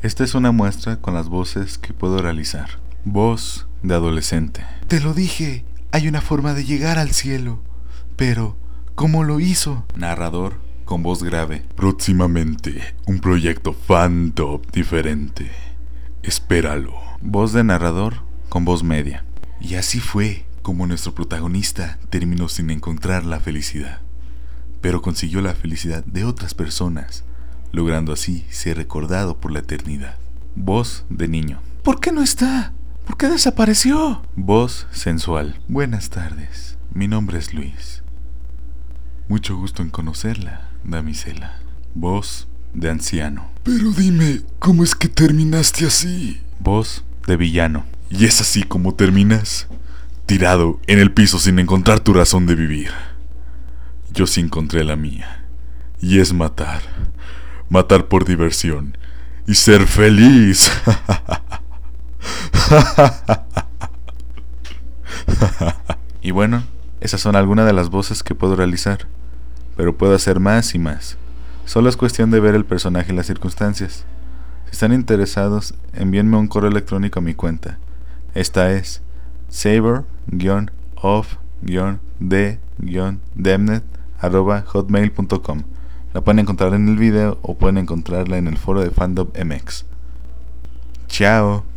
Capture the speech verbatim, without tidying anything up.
Esta es una muestra con las voces que puedo realizar. Voz de adolescente. Te lo dije, hay una forma de llegar al cielo. Pero, ¿cómo lo hizo? Narrador con voz grave. Próximamente, un proyecto fandom diferente. Espéralo. Voz de narrador con voz media. Y así fue como nuestro protagonista terminó sin encontrar la felicidad. Pero consiguió la felicidad de otras personas, logrando así ser recordado por la eternidad. Voz de niño. ¿Por qué no está? ¿Por qué desapareció? Voz sensual. Buenas tardes, mi nombre es Luis. Mucho gusto en conocerla, damisela. Voz de anciano. Pero dime, ¿cómo es que terminaste así? Voz de villano. ¿Y es así como terminas? Tirado en el piso sin encontrar tu razón de vivir. Yo sí encontré la mía. Y es matar. Matar por diversión. Y ser feliz. Y bueno, esas son algunas de las voces que puedo realizar. Pero puedo hacer más y más. Solo es cuestión de ver el personaje y las circunstancias. Si están interesados, envíenme un correo electrónico a mi cuenta. Esta es saber-of-d-demnet arroba hotmail punto com. La pueden encontrar en el video o pueden encontrarla en el foro de Fandom M X. Chao.